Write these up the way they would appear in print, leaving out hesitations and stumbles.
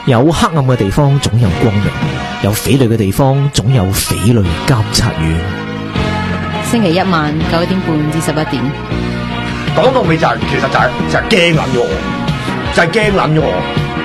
有黑暗嘅地方總有光明，有匪類嘅地方總有匪類監察院。 星期一晚9點半至11點。 講到尾就係、其實就係驚撚咗我，就係驚撚咗我。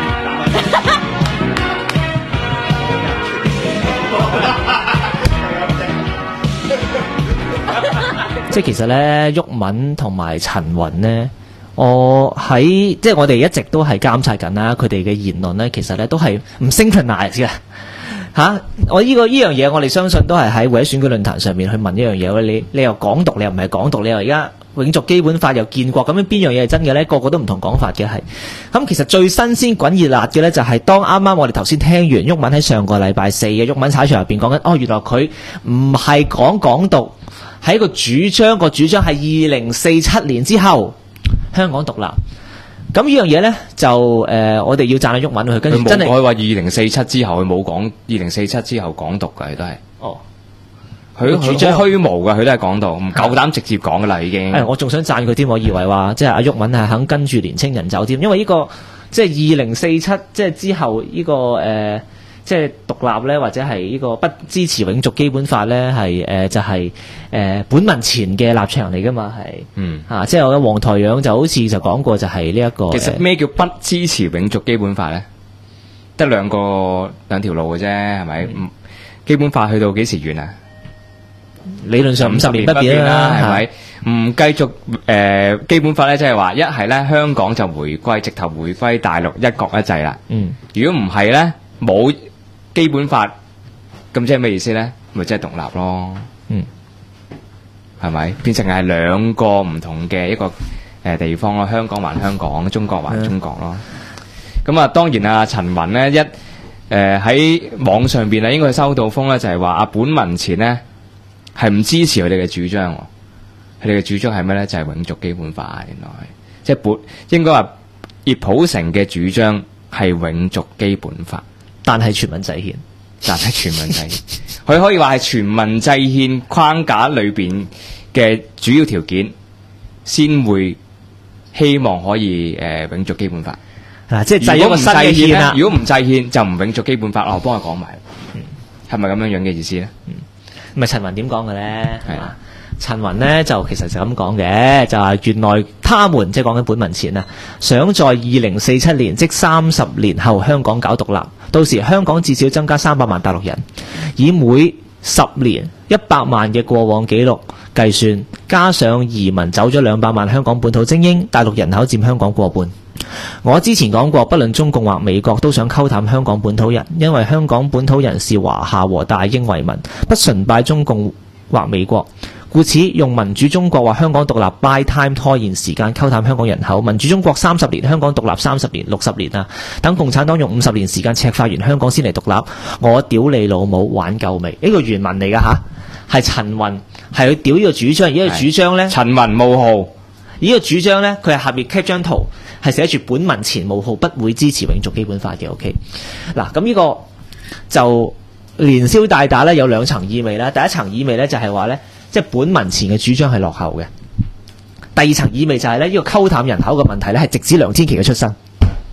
即係其實咧，毓民同埋陳雲呢，我哋一直都係監察緊啦，佢哋嘅言論咧，其實咧都係唔 synchronize 嘅嚇。我呢樣嘢，我哋相信都係喺會喺選舉論壇上面去問呢樣嘢。你又港獨，你又唔係港獨，你又而家永續基本法又建國，咁樣邊樣嘢係真嘅咧？個個都唔同講法嘅係。咁其實最新鮮滾熱辣嘅咧，就係當啱啱我哋頭先聽完毓民喺上個禮拜四嘅毓民踩場入邊講緊，原來佢唔係講港獨。係一個主張，個主張係2047年之後香港獨立。咁呢樣嘢咧就我哋要讚下毓民佢，跟住真係佢話2047之後，佢冇講2047之後港獨㗎，佢都係。哦，佢主張虛無㗎，佢都係講到，唔夠膽直接講㗎啦，已經。 我仲想讚佢添，我以為話即係阿毓民係肯跟住年青人走添，因為呢個即係2047即係之後呢個即係獨立咧，或者係呢個不支持永續基本法咧，係就係本民前嘅立場嚟噶嘛，係即係我嘅黃台仰就好似就講過就係呢一個。 其實咩叫不支持永續基本法咧？得兩條路嘅啫，係咪？基本法去到幾時完啊？ 理論上50年不變啦， 係咪？唔繼續基本法咧，即係話一係咧香港就回歸，直頭回歸大陸一國一制啦。如果唔係咧，冇基本法咁即係咩意思咧？咪即係獨立咯，係咪？變成係兩個唔同嘅一個地方咯，香港還香港，中國還中國咯。咁啊，當然啊，陳雲咧喺網上邊啊，應該係收到風咧，就係話阿本民前咧係唔支持佢哋嘅主張，佢哋嘅主張係咩咧？就係永續基本法，原來即係應該話葉普成嘅主張係永續基本法。 但係全民制憲， 佢可以話係全民制憲框架裏邊嘅主要條件，先會希望可以永續基本法。 即係制咗個新嘅憲啦。 如果唔制憲就唔永續基本法。我幫佢講埋，係咪咁樣嘅意思咧？ 咪陳雲點講嘅咧？係嘛？陳雲呢就其實就咁講嘅，就係原來他們即係講緊本民前啊，想在2047年即30年後香港搞獨立，到時香港至少增加300萬大陸人，以每10年100萬嘅過往紀錄計算，加上移民走咗200萬香港本土精英，大陸人口佔香港過半。我之前講過，不論中共或美國都想溝淡香港本土人，因為香港本土人視華夏和大英為民，不崇拜中共或美國，故此用民主中國或香港獨立 buy time 拖延時間溝淡香港人口。民主中國30年，香港獨立30年、60年啊！等共產黨用50年時間赤化完香港先嚟獨立，我屌你老母玩夠未？呢個原文嚟㗎吓，係陳雲係佢屌呢個主張，呢個主張呢， 陳雲冒號呢個主張呢，佢係下面 cap 張圖係寫住本民前冒號不會支持永續基本法嘅。OK， 嗱咁呢個就連消帶打呢，有兩層意味啦。第一層意味呢，就係話呢，即係本民前嘅主張係落後嘅。第二層意味就係呢，呢個溝淡人口嘅問題呢，係直指梁天琦嘅出身。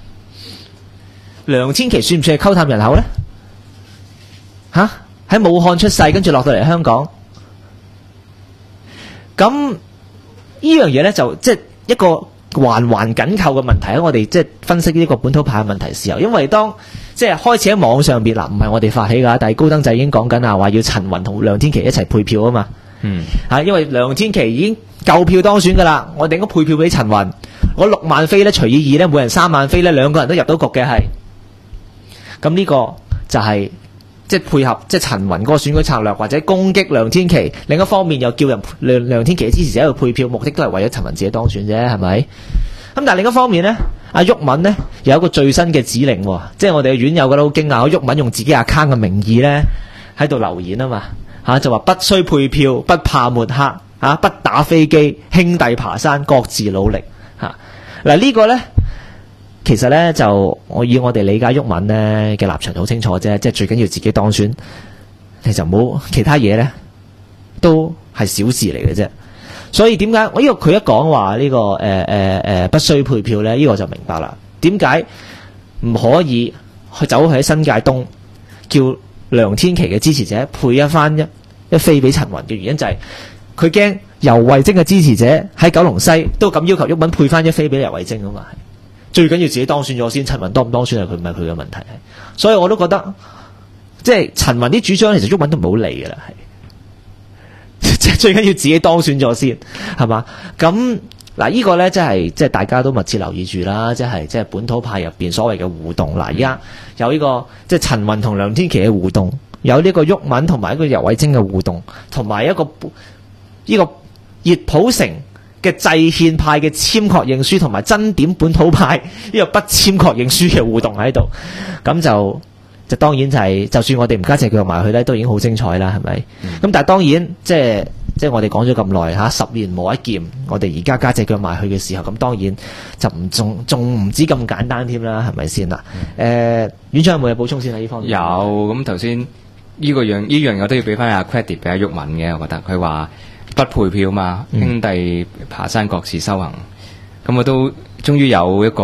梁天琦算唔算係溝淡人口呢？喺武漢出世，跟住落到嚟香港，咁呢樣嘢呢，就即係一個環環緊扣嘅問題。喺我哋即係分析呢個本土派嘅問題嘅時候，因為當即係開始喺網上邊唔係我哋發起㗎，但係高登仔已經講緊啊，話要陳雲同梁天琦一齊配票啊嘛。因為梁天琦已經夠票當選㗎啦，我哋應該配票俾陳雲。我6萬飛呢，除以2呢，每人3萬飛呢，兩個人都入到局嘅係。咁呢個就係即係配合即係陳雲嗰個選舉策略，或者攻擊梁天琦。另一方面又叫人梁天琦嘅支持者喺度配票，目的都係為咗陳雲自己當選啫，係咪？咁但係另一方面呢，阿毓民呢有一個最新嘅指令，即係我哋嘅院友覺得好驚訝，毓民用自己 account 嘅名義呢喺度留言啊嘛，就話不需配票，不怕抹黑，不打飛機，兄弟爬山，各自努力嗱呢個呢。其實咧就以我哋理解毓民呢嘅立場好清楚啫，即係最緊要自己當選，你就唔好其他嘢咧，都係小事嚟嘅啫。所以點解我呢個佢一講話呢個不需配票咧，呢個就明白啦。點解唔可以去走去喺新界東叫梁天琦嘅支持者配一飛俾陳雲嘅原因就係佢驚游蕙禎嘅支持者喺九龍西都咁要求毓民配翻一飛俾游蕙禎啊嘛，最緊要自己當選咗先，陳雲當唔當選係佢唔係佢嘅問題，所以我都覺得即係陳雲啲主張其實毓民都唔好理㗎啦，係即係最緊要自己當選咗先係嘛，咁。嗱，呢個咧即係大家都密切留意住啦，即係本土派入邊所謂嘅互動。嗱，而家有呢個即係陳雲同梁天琦嘅互動，有呢個毓民同埋一個游蕙禎嘅互動，同埋一個呢個熱普城嘅制憲派嘅簽確認書，同埋真點本土派呢個不簽確認書嘅互動喺度，咁就當然就係、就算我哋唔加隻腳埋去咧，都已經好精彩啦，係咪？咁但係當然即係我哋講咗咁耐嚇，10年磨一劍，我哋而家加隻腳埋去嘅時候，咁當然就仲唔止咁簡單添啦，係咪先啦？院長有冇嘢補充先喺呢方面？ 有，咁頭先呢樣我都要俾翻阿 credit 俾阿毓民嘅，我覺得佢話不配票嘛，兄弟爬山各自修行，咁我都終於有一個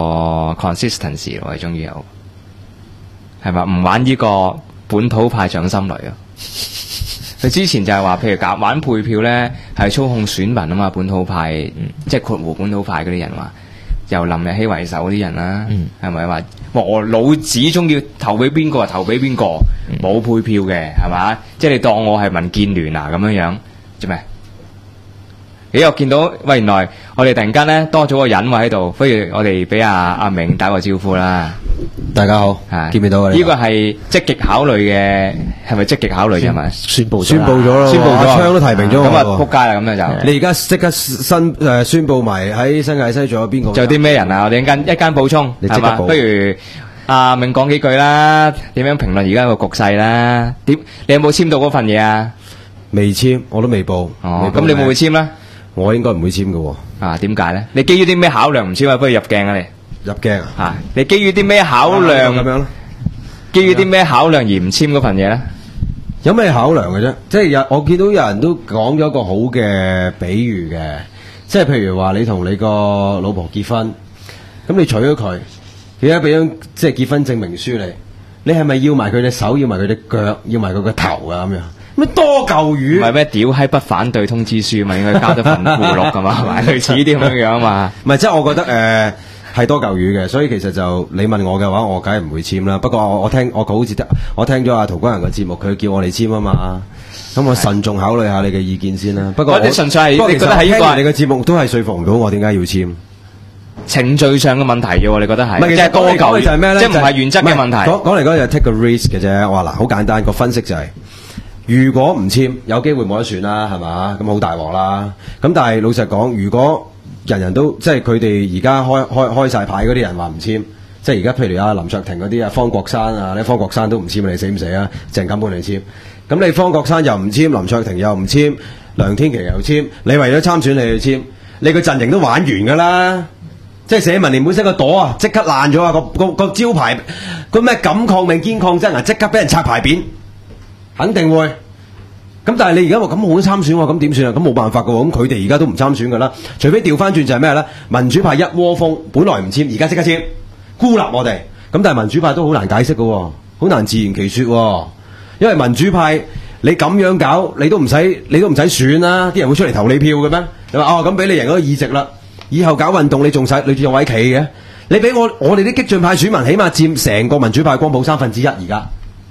consistency 咯，終於有，係嘛？唔玩呢個本土派掌心雷啊！佢之前就係話，譬如玩配票咧，係操控選民啊嘛，本土派，即係括弧本土派嗰啲人話，由林日曦為首嗰啲人啦，係咪話我老子中意投俾邊個就投俾邊個，冇配票嘅係嘛？即係你當我係民建聯啊咁樣做咩？我見到喂，原來我哋突然間咧多咗個人喎喺度，不如我哋俾阿明打個招呼啦。 大家好，見唔見到啊？ 呢個係積極考慮嘅，係咪積極考慮嘅嘛？ 宣佈咗咯，阿昌都提名咗我， 咁啊仆街啦，咁就你而家即刻宣佈埋喺新界西仲有邊個？ 仲有啲咩人啊？我哋一間補充，係嘛？不如阿明講幾句啦，點樣評論而家個局勢啦？你有冇簽到嗰份嘢啊？ 未簽，我都未報。 哦，咁你會唔會簽咧？ 我應該唔會簽嘅。 啊，點解咧？你基於啲咩考量唔簽啊？不如入鏡啊你。 入鏡啊！你基於啲咩考量咁樣咧？基於啲咩考量而唔簽嗰份嘢咧？ 有咩考量嘅啫？即係我見到有人都講咗個好嘅比喻嘅，即係譬如話你同你個老婆結婚，咁你娶咗佢，而家俾張即係結婚證明書你係咪要埋佢隻手，要埋佢隻腳，要埋佢個頭啊咁樣？咩多嚿魚？唔係咩屌閪不反對通知書嘛？應該加咗份附錄噶嘛？係咪類似呢啲咁樣樣嘛？ 唔係，即係我覺得係多嚿魚嘅，所以其實就你問我嘅話，我梗係唔會簽啦。不過我聽咗阿陶君行嘅節目，佢叫我哋簽啊嘛。咁我慎重考慮下你嘅意見先啦。不過我純粹係你覺得喺呢個你嘅節目都係說服唔到我點解要簽。 程序上嘅問題嘅喎，你覺得係？唔係，即係多嚿就係咩咧？ 即係唔係原則嘅問題。 講嚟講去就 take a risk 嘅啫。我話嗱，好簡單個分析就係，如果唔簽，有機會冇得選啦，係嘛？咁好大鑊啦。咁但係老實講，如果人人都即係佢哋而家開晒牌嗰啲人話唔簽，即係而家譬如阿林卓廷嗰啲啊，方國珊啊，方國珊都唔簽，你死唔死啊？鄭錦滿你簽，咁你方國珊又唔簽，林卓廷又唔簽，梁天琦又簽，你為咗參選你去簽，你個陣營都玩完噶啦！即係社民連本身個朵啊，即刻爛咗啊！個招牌個咩敢抗命堅抗真啊，即刻俾人拆牌匾，肯定會。咁但係你而家話咁我都參選喎，咁點算啊？咁冇辦法噶喎，咁佢哋而家都唔參選噶啦，除非調翻轉就係咩咧？民主派一窩蜂，本來唔簽，而家即刻簽，孤立我哋。咁但係民主派都好難解釋噶，好難自圓其說。因為民主派你咁樣搞，你都唔使選啦，啲人會出嚟投你票嘅咩？你話咁俾你贏嗰個議席啦，以後搞運動你仲位企嘅？你俾我哋啲激進派選民起碼佔成個民主派光譜1/3，而家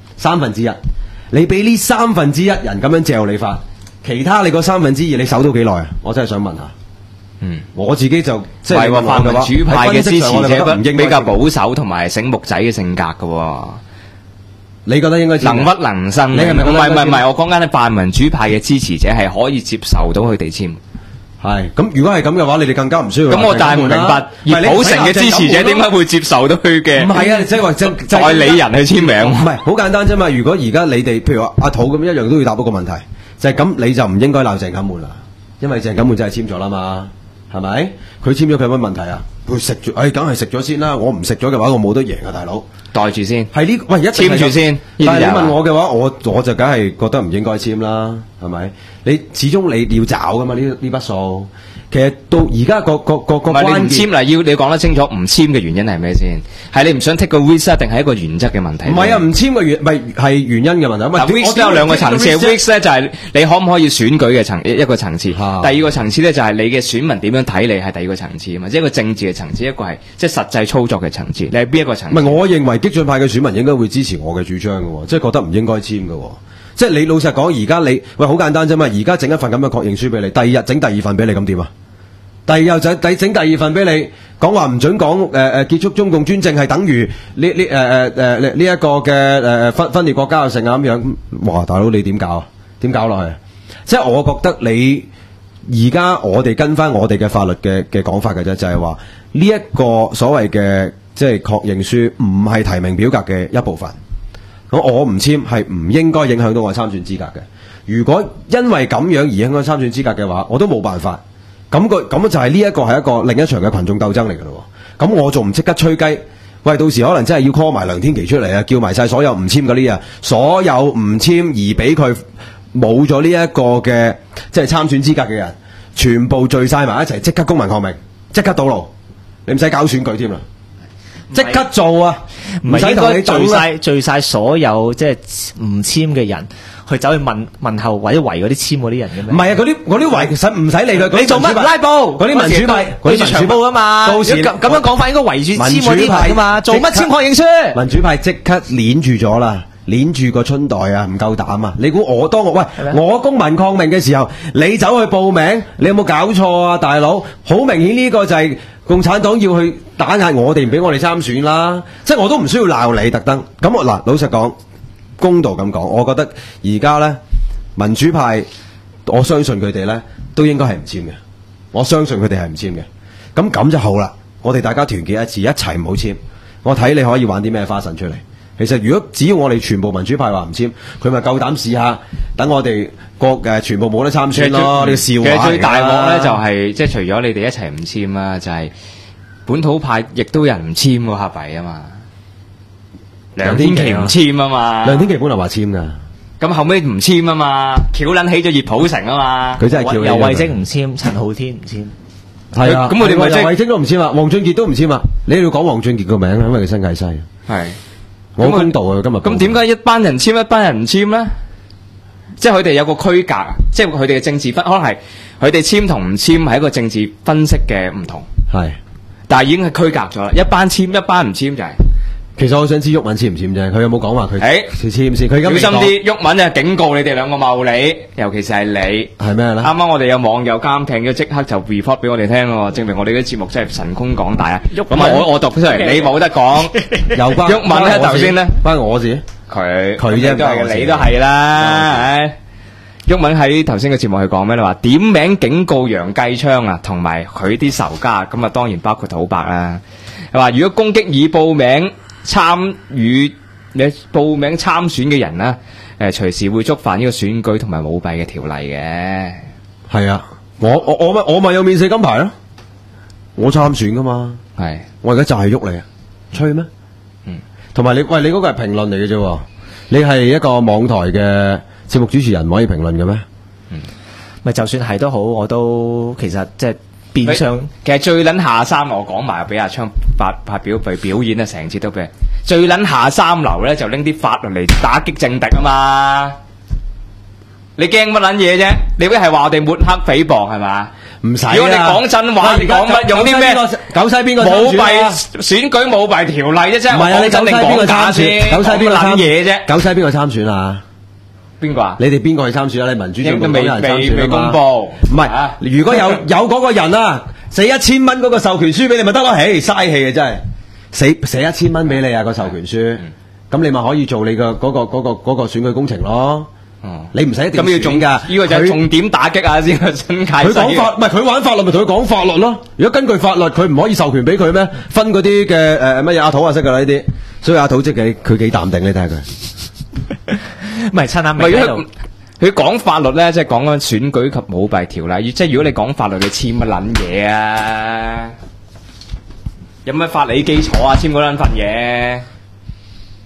1/3。你俾呢1/3人咁樣嚼你法，其他你個2/3你守到幾耐啊？我真係想問下。我自己就即係泛民主派嘅支持者比較保守同埋醒目仔嘅性格嘅。 你覺得應該能屈能伸？唔係，我講緊係泛民主派嘅支持者係可以接受到佢哋簽。 係咁，如果係咁嘅話，你哋更加唔需要。 咁我但係唔明白，熱普城嘅支持者點解會接受到佢嘅？ 唔係啊，即係話代理人去簽名。 唔係好簡單啫嘛。如果而家你哋譬如話阿土咁一樣都要答嗰個問題，就係咁你就唔應該鬧鄭錦滿啦，因為鄭錦滿真係簽咗啦嘛，係咪？佢簽咗佢有乜問題啊？佢食咗，梗係食咗先啦。我唔食咗嘅話，我冇得贏啊，大佬。 袋住先， 係呢？喂，一簽住先。 但係你問我嘅話，我就梗係覺得唔應該簽啦，係咪？你始終你要找噶嘛呢筆數。 其實到而家個唔係你唔關鍵簽啦，要你講得清楚，唔簽嘅原因係咩先？係你唔想 take 個 risk 啊，定係一個原則嘅問題？ 唔係啊，唔簽嘅原唔係原因嘅問題。 嗱，risk 都有兩個層次 ，risk 咧就係你可唔可以選舉嘅一個層次，第二個層次咧就係你嘅選民點樣睇你係第二個層次啊嘛，即係一個政治嘅層次，一個係即係實際操作嘅層次。你係邊一個層次？ 唔係，我認為激進派嘅選民應該會支持我嘅主張嘅喎，即係覺得唔應該簽嘅喎。即係你老實講，而家你喂好簡單啫嘛，而家整一份咁嘅確認書俾你，第二日整第二份俾你，咁點啊？第二日就整第二份俾你，講話唔准講結束中共專政係等於呢一個嘅分裂國家嘅成啊咁樣。哇，大佬你點搞啊？點搞落去？即係我覺得你而家我哋跟翻我哋嘅法律嘅講法嘅啫，就係話呢一個所謂嘅即係確認書唔係提名表格嘅一部分。咁我唔簽係唔應該影響到我參選資格嘅。如果因為咁樣而影響參選資格嘅話，我都冇辦法。咁就係呢一個係一個另一場嘅群眾鬥爭嚟㗎咯。咁我仲唔即刻吹雞？喂，到時可能真係要 call 埋梁天琦出嚟啊，叫埋晒所有唔簽嗰啲啊，所有唔簽而俾佢冇咗呢一個嘅即係參選資格嘅人，全部聚晒埋一齊，即刻公民抗命，即刻堵路，你唔使搞選舉添啦，即刻做啊！ 唔係應該聚晒所有即係唔簽嘅人。去走去問候或者圍嗰啲簽嗰啲人嘅咩？ 唔係啊，嗰啲圍其實唔使理佢。 你做乜拉布？ 嗰啲民主派， 對住長布啊嘛。到時咁樣講法應該圍住簽嗰啲人噶嘛。做乜簽確認書？ 民主派即刻鏈住咗啦，鏈住個春袋啊，唔夠膽啊！你估我我公民抗命嘅時候，你走去報名，你有冇搞錯啊，大佬？好明顯呢個就係共產黨要去打壓我哋，唔俾我哋參選啦。即係我都唔需要鬧你特登。咁嗱，老實講。公道咁講，我覺得而家咧民主派，我相信佢哋咧都應該係唔簽嘅。我相信佢哋係唔簽嘅。咁就好啦。我哋大家團結一致，一齊唔好簽。我睇你可以玩啲咩花臣出嚟。其實如果只要我哋全部民主派話唔簽，佢咪夠膽試下，等我哋全部冇得參選咯。呢個笑話。其實最大鑊咧就係即係除咗你哋一齊唔簽啦，就係本土派亦都有人唔簽喎，黑幣啊嘛。梁天琦唔簽啊嘛，梁天琦本來話簽噶，咁後尾唔簽啊嘛，翹撚起咗熱普城啊嘛，佢真係翹。游蕙禎唔簽，陳浩天唔簽，係啊，咁我哋咪游蕙禎都唔簽啊，黃俊傑都唔簽啊，你要講黃俊傑個名因為佢新界西，係我公道啊今日。咁點解一班人簽一班人唔簽咧？即係佢哋有個區隔，即係佢哋嘅政治分，可能係佢哋簽同唔簽係一個政治分析嘅唔同，係，但係已經係區隔咗啦，一班簽一班唔簽就係。其實我想知毓民簽唔簽啫，佢有冇講話佢簽先？佢小心啲，毓民就警告你哋兩個茂利，尤其是係你係咩咧？啱啱我哋有網友監聽咗，即刻就 report 俾我哋聽喎，證明我哋啲節目真係神通廣大啊！咁我讀出嚟，你冇得講。有關毓民咧，頭先咧，關我事，佢啫，都係你都係啦。毓民喺頭先嘅節目去講咩？你話點名警告楊繼昌啊，同埋佢啲仇家，咁啊當然包括土伯啦。係話如果攻擊已報名參選嘅人啦，隨時會觸犯呢個選舉同埋舞弊嘅條例嘅。係啊，我咪有免死金牌咯，我參選噶嘛。係，我而家就係喐你啊，吹咩？同埋你嗰個係評論嚟嘅啫，你係一個網台嘅節目主持人，唔可以評論嘅咩？咪就算係都好，我都其實即係。變相其實最撚下三流，我講埋俾阿昌發表演啊，成節都俾最撚下三流咧，就拎啲法律嚟打擊政敵啊嘛！你驚乜撚嘢啫？你會係話我哋抹黑誹謗係嘛？唔使啦！如果你講真話，你講乜用啲咩？九西邊個舞弊選舉舞弊條例啫？啫唔係啊！你九西邊個參選？九西邊個撚嘢啫？九西邊個參選啊？邊個啊？你哋邊個去參選啊？你民主政黨有人參選啊嘛？未公佈。唔係，如果有嗰個人啊，寫1000蚊嗰個授權書俾你咪得咯？唉，嘥氣啊真係，寫1000蚊俾你啊個授權書，咁你咪可以做你個嗰個選舉工程咯。你唔使一定選㗎。呢個就係重點打擊啊先個新界。佢講法唔係佢玩法律咪同佢講法律咯。如果根據法律佢唔可以授權俾佢咩？分嗰啲嘅乜嘢阿土啊識㗎啦呢啲，所以阿土即係佢幾淡定你睇下佢。唔係親阿明喺度，佢講法律咧，即係講緊選舉及舞弊條例。即係如果你講法律，你簽乜撚嘢啊？有咩法理基礎啊？簽嗰撚份嘢。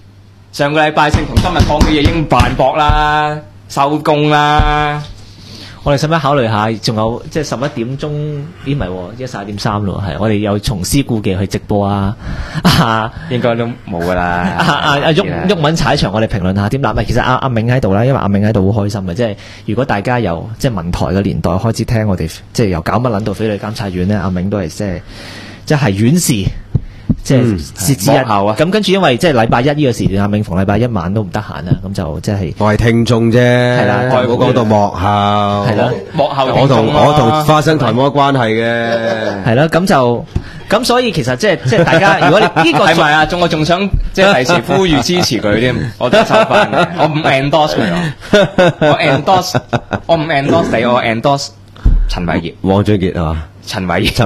上個禮拜四同今日講嘅嘢已經辦駁啦，收工啦。 我哋使唔使考慮下？仲有即係11點鐘，咦唔係喎，11:3咯，係我哋有重施故技去直播啊！ 應該都冇噶啦。 鬱文踩場，我哋評論下添。嗱，其實阿銘喺度啦，因為阿銘喺度好開心嘅，即係如果大家由即係文台嘅年代開始聽我哋，即係由搞乜撚到匪類監察院咧，阿銘都係即係院士。即係節之一啊！ 咁跟住，因為即係禮拜一呢個時段，阿銘逢禮拜一晚都唔得閒啦，咁就即係我係聽眾啫，係啦， 我講到幕後， 係啦， 幕後我同花生台冇乜關係嘅， 係啦，咁所以其實即係大家，如果你呢個係咪啊？我仲想即係第時呼籲支持佢添，我都收翻嘅，我唔 endorse 佢，我唔 endorse 你，我 endorse 陳偉業、 黃俊傑係嘛？ 陳偉業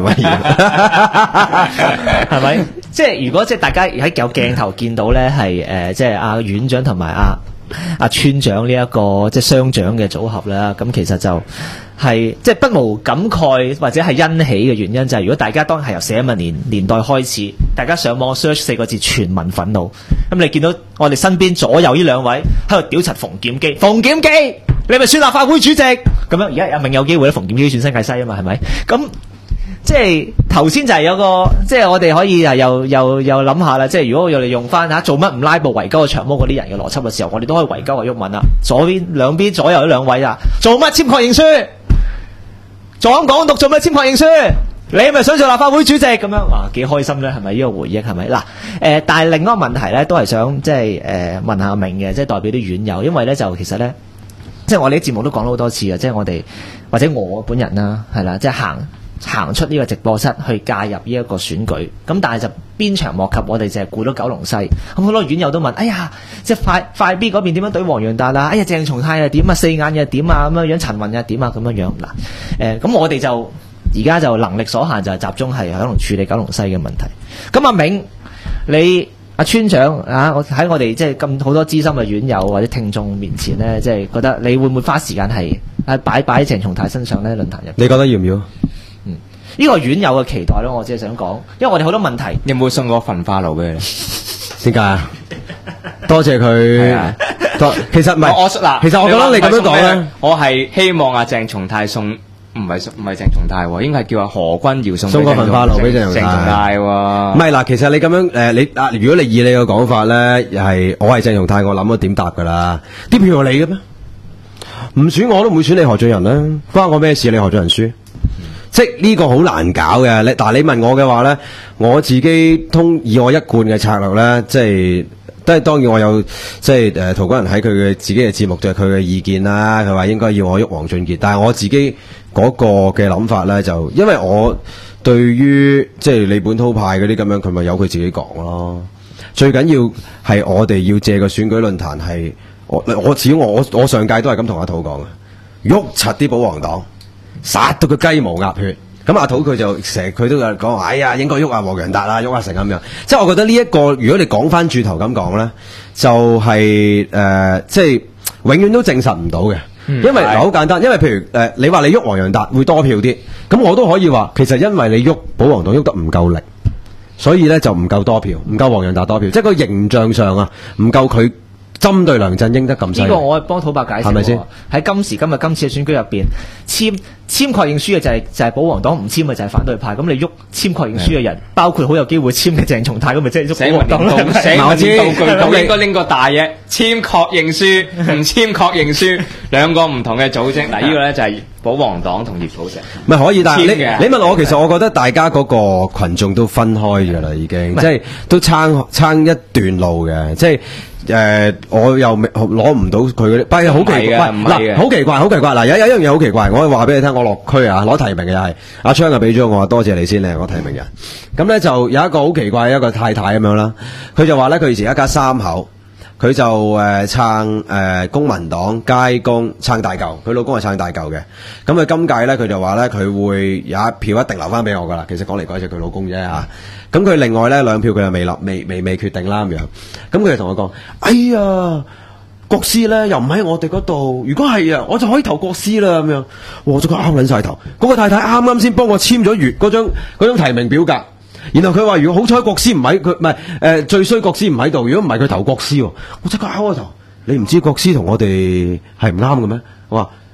係咪？即係如果即係大家喺有鏡頭見到咧，係即係阿院長同埋阿村長呢一個即係雙長嘅組合啦。咁其實就係即係不無感慨或者係欣喜嘅原因，就係如果大家當係由社民連年代開始，大家上網 search 4個字全民憤怒，咁你見到我哋身邊左右呢兩位喺度屌柒馮檢基，馮檢基你咪選立法會主席咁樣。而家阿銘有機會咧，馮檢基選新界西啊嘛，係咪？咁即係頭先就係有個，即係我哋可以又諗下啦。即係如果我哋用翻做乜唔拉布圍鳩個長毛嗰啲人嘅邏輯嘅時候，我哋都可以圍鳩個毓民啦。兩邊左右呢兩位啊，做乜簽確認書？講港獨做乜簽確認書？你係咪想做立法會主席咁樣？哇，幾開心咧，係咪呢個回憶係咪？嗱，但係另一個問題咧，都係想即係問下明嘅，即係代表啲院友，因為咧就其實咧，即係我哋啲節目都講咗好多次啊，即係我哋或者我本人啦，係啦，即係行出呢個直播室去介入呢一個選舉，咁但係就鞭長莫及，我哋淨係顧到九龍西。咁好多院友都問：哎呀，即係快 B 嗰邊點樣對黃洋達啊？哎呀，鄭松泰又點啊？四眼又點啊？咁樣樣陳雲又點啊？咁樣樣嗱，咁我哋就而家就能力所限，就係集中係可能處理九龍西嘅問題。咁阿銘，你阿村長啊，我喺我哋即係咁好多資深嘅院友或者聽眾面前咧，即係覺得你會唔會花時間係擺喺鄭松泰身上咧？論壇入， 你覺得要唔要？ 呢個院友嘅期待咯，我只係想講，因為我哋好多問題。 有冇送過焚化爐俾你？ 點解啊？多謝佢。其實唔係，其實我覺得你咁樣講咧， 我係希望阿鄭松泰送，唔係鄭松泰喎，應該係叫阿何君堯送個焚化爐俾鄭松泰喎。 唔係嗱，其實你咁樣如果你以你嘅講法咧，係我係鄭松泰，我諗咗點答噶啦？啲票係你嘅咩？唔選我都唔會選你何俊仁啦，關我咩事？你何俊仁輸？即係呢個好難搞嘅，但係你問我嘅話咧，我自己以我一貫嘅策略咧，即係都係當然我有即係陶君人喺佢嘅自己嘅節目就係佢嘅意見啦，佢話應該要我喐黃俊傑，但係我自己嗰個嘅諗法咧，就因為我對於即係你本土派嗰啲咁樣，佢咪由佢自己講咯。最緊要係我哋要借個選舉論壇係我上屆都係咁同阿土講嘅，喐柒啲保皇黨。殺到佢雞毛鴨血，咁阿土佢就成日佢都有講，哎呀應該喐下黃洋達啊，喐下成咁樣。即係我覺得呢一個，如果你講翻轉頭咁講咧，就係即係永遠都證實唔到嘅，因為好簡單，因為譬如你話你喐黃洋達會多票啲，咁我都可以話，其實因為你喐保皇黨喐得唔夠力，所以咧就唔夠多票，唔夠黃洋達多票，即係個形象上啊唔夠佢。針對梁振英得咁犀利， 呢個我係幫土伯解釋，係咪先？喺今時今日今次嘅選舉入邊，簽確認書嘅就係保皇黨，唔簽嘅就係反對派。咁你喐簽確認書嘅人，包括好有機會簽嘅鄭松泰，咁咪即係喐保皇黨咯？ 寫文件道具咁應該拎個大嘢，簽確認書，唔簽確認書，兩個唔同嘅組織。嗱，呢個咧就係保皇黨同葉寶石。 咪可以，但係你問我，其實我覺得大家嗰個群眾都分開㗎啦，已經即係都撐一段路嘅，即係。我又攞唔到佢嗰啲，但係好奇怪，嗱，好奇怪，嗱，有一樣嘢好奇怪，我話俾你聽，我落區啊，攞提名嘅又係阿昌啊，俾咗我話多謝你先，你係我提名人。咁咧就有一個好奇怪一個太太咁樣啦，佢就話咧佢以前一家三口，佢就撐公民黨街工撐大嚿，佢老公係撐大嚿嘅。咁佢今屆咧佢就話咧佢會有一票一定留翻俾我噶啦，其實講嚟講去佢老公啫嚇。咁佢另外咧2票佢又未決定啦咁樣，咁佢就同我講：哎呀，國師咧又唔喺我哋嗰度，如果係啊，我就可以投國師啦咁樣。我就啱撚晒頭，嗰個太太啱啱先幫我簽咗完嗰張提名表格，然後佢話如果好彩國師唔喺，佢唔係最衰國師唔喺度，如果唔係佢投國師喎，我即刻拗個頭。你唔知國師同我哋係唔啱嘅咩？我話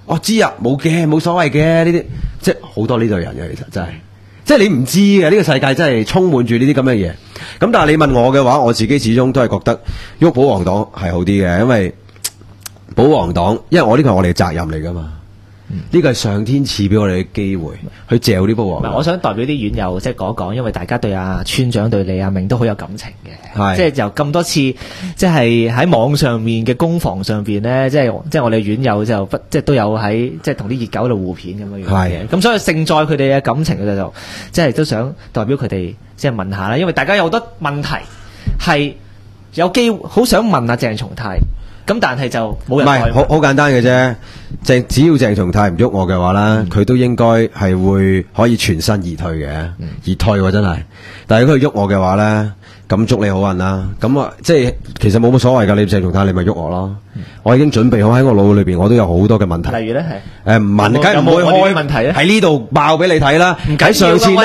我知啊，冇嘅，冇所謂嘅呢啲，即係好多呢類人嘅，其實真係。即係你唔知嘅，呢個世界真係充滿住呢啲咁嘅嘢。咁但係你問我嘅話，我自己始終都係覺得喐保皇黨係好啲嘅，因為保皇黨，因為我呢個係我哋嘅責任嚟噶嘛。呢個係上天賜俾我哋嘅機會去嚼呢保皇黨。 我想代表啲院友即係講一講，因為大家對阿村長對李亞明都好有感情嘅， 係即係由咁多次即係喺網上面嘅攻防上邊咧，即係我哋院友就即係都有喺即係同啲熱狗度互片咁樣樣嘅。咁所以勝在佢哋嘅感情就即係都想代表佢哋即係問下啦，因為大家有好多問題係有機會好想問阿鄭松泰。咁但係就冇人唔係好簡單嘅啫，只要鄭松泰唔喐我嘅話啦，佢都應該係會可以全身而退嘅，而退喎真係。但係如果佢喐我嘅話咧，咁祝你好運啦。咁啊，即係其實冇乜所謂㗎，你鄭松泰你咪喐我咯。我已經準備好喺我腦裏邊，我都有好多嘅問題。 例如咧係唔問，梗係唔會開問題咧， 喺呢度爆俾你睇啦。 唔緊要喺上次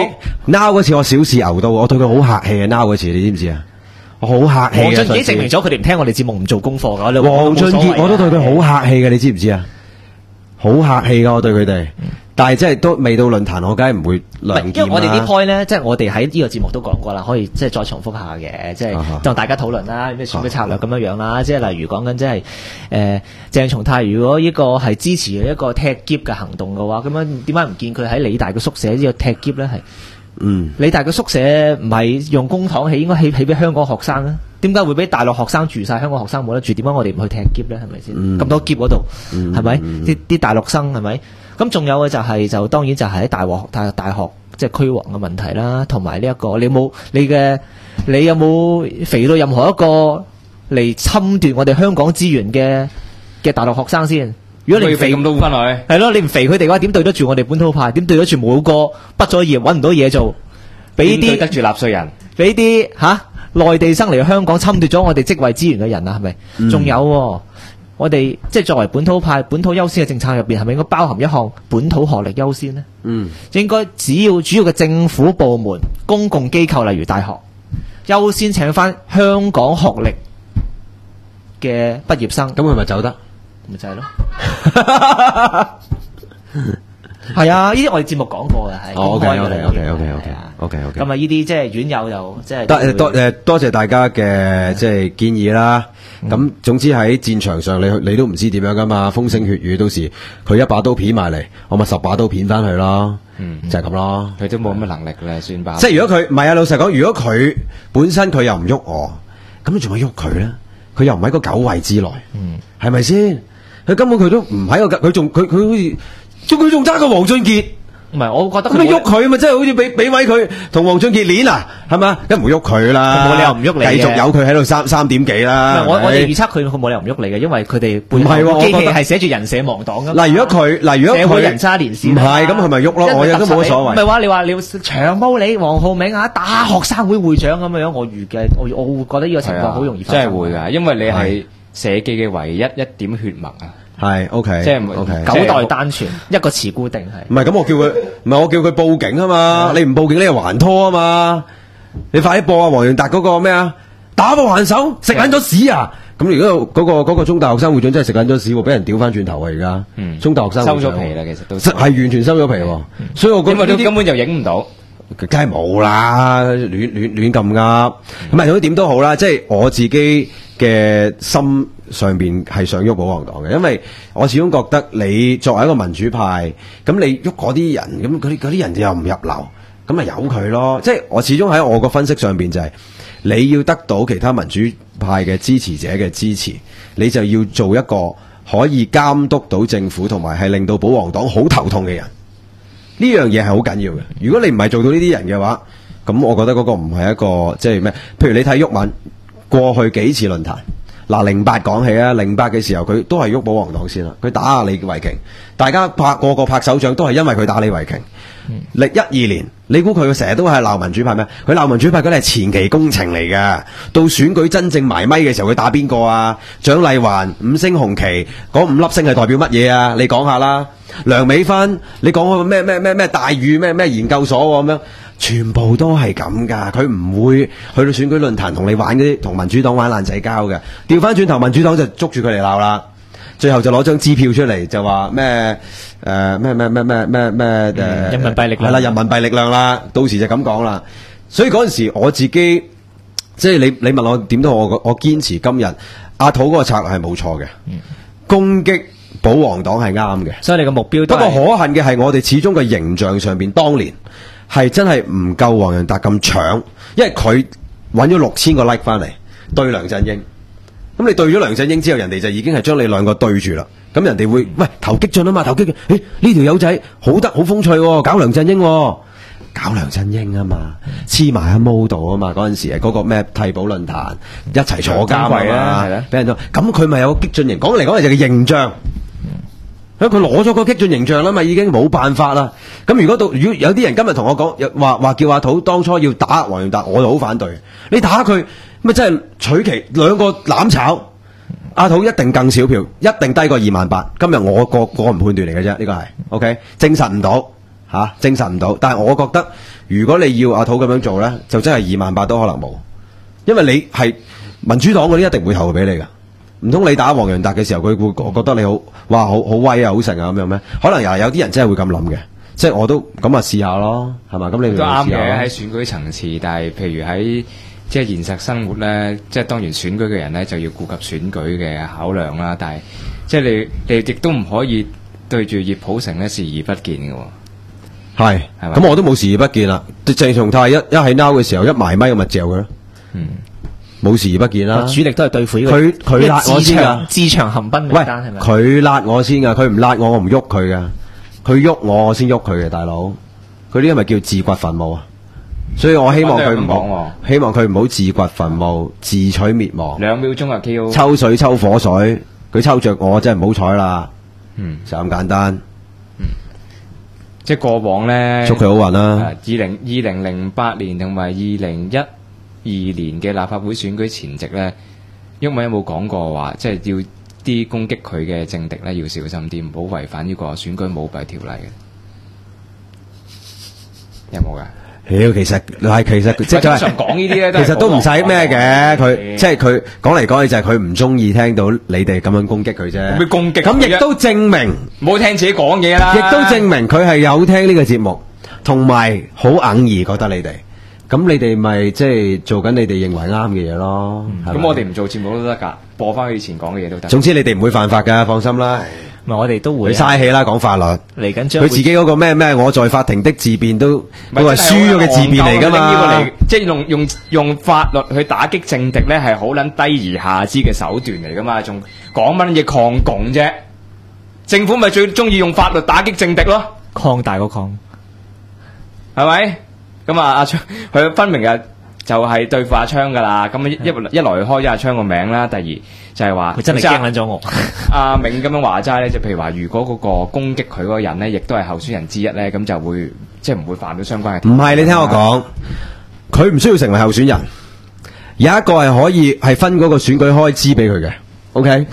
Now 嗰次我小試牛刀，我對佢好客氣啊 Now 嗰次，你知唔知啊？好客氣嘅， 黃俊傑證明咗佢哋唔聽我哋節目，唔做功課㗎。 黃俊傑我都對佢好客氣嘅，你知唔知啊？好客氣㗎，我對佢哋。但係即係都未到論壇，我梗係唔會亮劍啦。 因為我哋啲 point 咧，即係我哋喺呢個節目都講過啦，可以即係再重複下嘅，即係同大家討論啦，咩選舉策略咁樣樣啦。即係例如講緊即係鄭松泰，如果呢個係支持一個踢劫嘅行動嘅話，咁樣點解唔見佢喺理大嘅宿舍呢個踢劫咧？係理大嘅宿舍唔係用公帑起，應該起俾香港學生咧？點解會俾大陸學生住晒，香港學生冇得住？點解我哋唔去踢劫咧？係咪先？咁多劫嗰度係咪？啲大陸生係咪？咁仲有嘅就當然就係喺大學即係區皇嘅問題啦，同埋呢一個你有冇肥到任何一個嚟侵奪我哋香港資源嘅大陸學生先？如果你唔肥咁多翻來， 係咯，你唔肥佢哋嘅話，點對得住我哋本土派？點對得住每個畢咗業揾唔到嘢做，俾啲對得住納稅人， 俾啲內地生嚟香港侵奪咗我哋職位資源嘅人啊？係咪？仲有我哋即係作為本土派、本土優先嘅政策入邊，係咪應該包含一項本土學歷優先呢？應該只要主要嘅政府部門、公共機構，例如大學，優先請翻香港學歷嘅畢業生。 咁佢咪走得？ 咪就係咯。係啊，呢啲我哋節目講過嘅，係公開嘅。 OK。 咁啊，呢啲即係院友就即係多謝大家嘅即係建議啦。咁總之喺戰場上，你都唔知點樣噶嘛，風聲血雨，到時佢一把刀片埋嚟，我咪10把刀片翻去咯。就係咁咯。 佢都冇乜能力咧，算吧。 即係如果佢唔係啊，老實講，如果佢本身佢又唔喐我，咁你仲咪喐佢咧？佢又唔喺個9位之內，係咪先？佢根本佢都唔喺個，佢好似。佢仲爭過黃俊傑， 唔係，我覺得咁你喐佢咪真係好似俾位佢同黃俊傑練啊，係嘛？梗唔會喐佢啦， 冇理由唔喐你， 繼續由佢喺度3點幾啦。 我哋預測佢冇理由唔喐你嘅，因為佢哋背後機器係寫住人社亡黨㗎。 嗱，如果佢社會人渣連線， 唔係咁，佢咪喐咯，我亦都冇乜所謂。 唔係話你話你長毛你黃浩銘打學生會會長咁樣，我預計我會覺得呢個情況好容易發生。 真係會㗎，因為你係社記嘅唯一一點血脈啊。 係 OK， 即係 OK， 9代單傳一個詞固定係。 唔係咁，我叫佢報警啊嘛！你唔報警，你又還拖啊嘛！你快啲播啊！黃洋達嗰個咩啊？打我還手，食緊咗屎啊！咁如果嗰個中大學生會長真係食緊咗屎，俾人屌翻轉頭啊！而家中大學生收咗皮啦，其實都係完全收咗皮喎。所以我覺得因為根本就影唔到。 梗係冇啦，亂咁噏。咁啊，點都好啦，即係我自己嘅心上邊係想喐保皇黨嘅，因為我始終覺得你作為一個民主派，咁你喐嗰啲人，咁嗰啲人又唔入流，咁咪由佢咯。即係我始終喺我個分析上邊就係，你要得到其他民主派嘅支持者嘅支持，你就要做一個可以監督到政府同埋係令到保皇黨好頭痛嘅人。呢樣嘢係好緊要嘅。如果你唔係做到呢啲人嘅話，咁我覺得嗰個唔係一個即係咩？譬如你睇毓民過去幾次論壇，嗱08講起啊，08嘅時候佢都係喐保皇黨先啦，佢打下李慧瓊，大家個個拍手掌都係因為佢打李慧瓊。12年，你估佢成日都係鬧民主派咩？佢鬧民主派嗰啲係前期工程嚟㗎。到選舉真正埋咪嘅時候，佢打邊個啊？蔣麗芸、5星紅旗嗰5粒星係代表乜嘢啊？你講下啦。梁美芬，你講個咩大嶼咩研究所咁樣，全部都係咁㗎。佢唔會去到選舉論壇同你玩嗰啲同民主黨玩爛仔交嘅。調翻轉頭，民主黨就捉住佢嚟鬧啦。 最後就攞張支票出嚟就話咩咩人民幣力量係啦，人民幣力量啦，到時就咁講啦。所以嗰陣時我自己即係你問我點都好，我堅持今日阿土嗰個策略係冇錯嘅，攻擊保皇黨係啱嘅。 所以你個目標都不過可恨嘅係我哋始終嘅形象上邊，當年係真係唔夠黃洋達咁搶，因為佢揾咗6000個 like 翻嚟對梁振英。咁你對咗梁振英之後，人哋就已經係將你兩個對住啦。咁人哋會喂投激進啊嘛，投激進。呢條友仔好得好風趣喎，搞梁振英喎。搞梁振英啊嘛，黐埋喺毛度啊嘛，嗰陣時係嗰個咩替補論壇一齊坐監啊嘛，俾人就咁佢咪有個激進型，講嚟講去就係形象。佢攞咗個激進形象啦嘛，已經冇辦法啦。咁如果有啲人今日同我講話叫阿土當初要打黃洋達，我就好反對。你打佢咪真係取其兩個攬炒，阿土一定更少票，一定低過28000。今日我個人判斷嚟嘅啫，呢個係 OK， 證實唔到。證實唔到，但係我覺得如果你要阿土咁樣做呢，就真係28000都可能冇，因為你係民主黨嗰啲一定會投俾你噶，唔通你打黃洋達嘅時候佢會覺得你好哇好威啊好成啊咁樣咩？可能有啲人真係會咁諗嘅，即係我都咁啊試下咯，係嘛？咁你都啱嘅喺選舉層次，但係譬如喺即係現實生活呢，即係當然選舉嘅人呢就要顧及選舉嘅考量啦，但係即係你亦都唔可以對住葉普成呢視而不見嘅喎。 係，咁我都冇視而不見啦。鄭松泰一喺 now 嘅時候一埋咪咁咪嚼佢咯，冇視而不見啦。 主力都係對付呢個佢辣我先噶， 自強行兵名單係咪？ 佢辣我先噶，佢唔辣我唔喐佢噶，佢喐我先喐佢嘅大佬。佢呢啲咪叫自掘墳墓啊？所以我希望佢唔好，希望佢唔好自掘墳墓，自取滅亡。 2秒鐘啊 KO， 抽水抽火水，佢抽着我真係唔好彩啦。就咁簡單。 即係過往咧， 祝佢好運啦。 2008年同埋2012年嘅立法會選舉前夕咧，毓民有冇講過話，即係要啲攻擊佢嘅政敵咧要小心啲，唔好違反呢個選舉舞弊條例嘅？有冇㗎？ 其實即係常講呢啲咧， 其實都唔使咩嘅。佢即係佢講嚟講去就係佢唔中意聽到你哋咁樣攻擊佢啫。 會攻擊咁亦都證明唔好聽自己講嘢啦。 亦都證明佢係有聽呢個節目，同埋好硬意覺得你哋。咁你哋咪即係做緊你哋認為啱嘅嘢咯。 咁我哋唔做節目都得㗎，播翻佢以前講嘅嘢都得。 總之你哋唔會犯法㗎，放心啦。 我哋都會嘥氣啦，講法律嚟緊， 佢自己嗰個咩我在法庭的自辯都係輸咗嘅自辯嚟㗎嘛， 即係用法律去打擊政敵咧，係好撚低而下之嘅手段嚟㗎嘛，仲講乜嘢抗共啫？政府咪最中意用法律打擊政敵咯， 擴大個抗， 係咪？咁啊，阿昌佢分明就係對付阿昌噶啦，咁一來開咗阿昌個名啦，第二就係話佢真係驚撚咗我。 阿銘咁樣話齋咧，就譬如話，如果嗰個攻擊佢嗰個人咧，亦都係候選人之一咧，咁就會即係唔會犯到相關嘅。 唔係，你聽我講，佢唔需要成為候選人，有一個係可以係分嗰個選舉開支俾佢嘅。OK，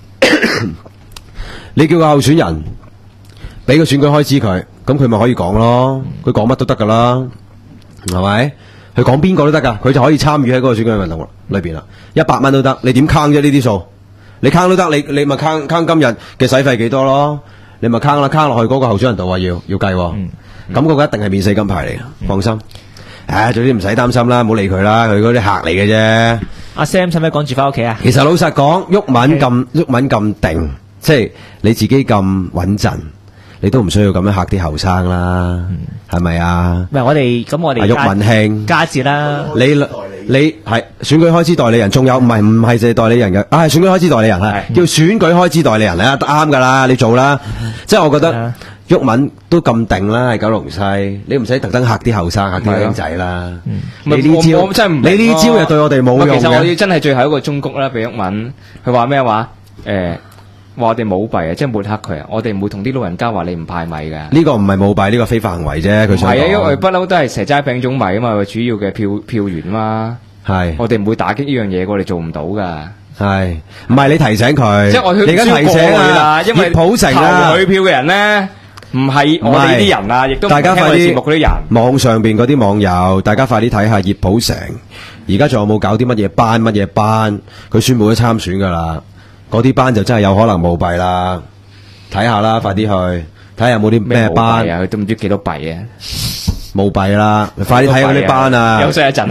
你叫個候選人俾個選舉開支佢，咁佢咪可以講咯，佢講乜都得噶啦，係咪？佢講邊個都得噶，佢就可以參與喺嗰個選舉運動裏邊啦。100蚊都得，你點坑啫？呢啲數你坑都得，你咪坑今日嘅使費幾多咯？你咪坑啦，坑落去嗰個候選人度話要計，咁嗰個一定係免死金牌嚟嘅，放心。總之唔使擔心啦，唔好理佢啦，佢嗰啲客嚟嘅啫。 阿 Sam 使唔使趕住翻屋企啊？ 其實老實講，毓民咁定，即係你自己咁穩陣。你都唔需要咁樣嚇啲後生啦，係咪啊？ 唔係我哋毓民興加節啦。 你係選舉開支代理人，仲有唔係就係代理人嘅，係選舉開支代理人係叫選舉開支代理人咧，啱噶啦，你做啦。即係我覺得毓民都咁定啦，喺九龍西，你唔使特登嚇啲後生嚇啲僆仔啦。你呢招真係唔，你呢招又對我哋冇用嘅。 其實我要真係最後一個忠告啦，俾毓民，佢話咩話？話我哋舞弊啊，即係抹黑佢啊！我哋唔會同啲老人家話你唔派米嘅。呢個唔係舞弊，呢個非法行為啫。佢想講係啊，因為不嬲都係蛇齋餅種米啊嘛，主要嘅票源嘛。係我哋唔會打擊呢樣嘢，我哋做唔到噶。係唔係你提醒佢？即係我你而家提醒啊，因為普成啊，投佢票嘅人咧，唔係我哋呢啲人啊，亦都唔係聽我哋節目嗰啲人。網上邊嗰啲網友，大家快啲睇下葉普成，而家仲有冇搞啲乜嘢班？佢宣布咗參選噶啦。 嗰啲班就真係有可能冇幣啦。睇下啦，快啲去睇下有冇啲咩班啊？佢都唔知幾多幣啊！ 冇幣啦，你快啲睇下嗰啲班啊！ 休息一陣，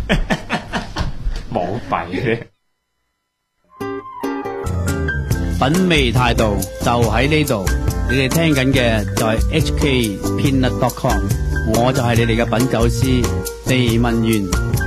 冇幣嘅。 品味態度就喺呢度，你哋聽緊嘅就係 HKpeanut.com， 我就係你哋嘅品酒師地文源。